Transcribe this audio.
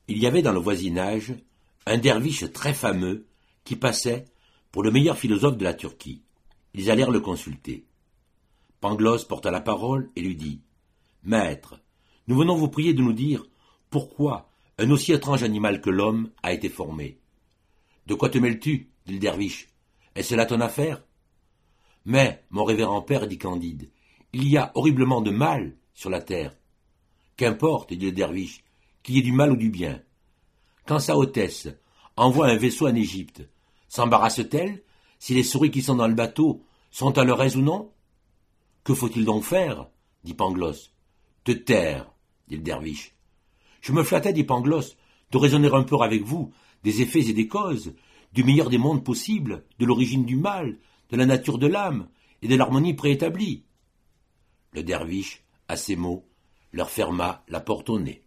Il y avait dans le voisinage un derviche très fameux qui passait pour le meilleur philosophe de la Turquie. Ils allèrent le consulter. Pangloss porta la parole et lui dit « Maître, nous venons vous prier de nous dire pourquoi un aussi étrange animal que l'homme a été formé. »« De quoi te mêles-tu » dit le derviche. « Est-ce là ton affaire ?»« Mais, mon révérend père, dit Candide, il y a horriblement de mal sur la terre. »« Qu'importe, dit le derviche, qu'il y ait du mal ou du bien. Quand sa hautesse envoie un vaisseau en Égypte, s'embarrasse-t-elle si les souris qui sont dans le bateau sont à leur aise ou non ? Que faut-il donc faire ? Dit Pangloss. Te taire, dit le derviche. Je me flattais, dit Pangloss, de raisonner un peu avec vous des effets et des causes, du meilleur des mondes possibles, de l'origine du mal, de la nature de l'âme et de l'harmonie préétablie. Le derviche, à ces mots, leur ferma la porte au nez.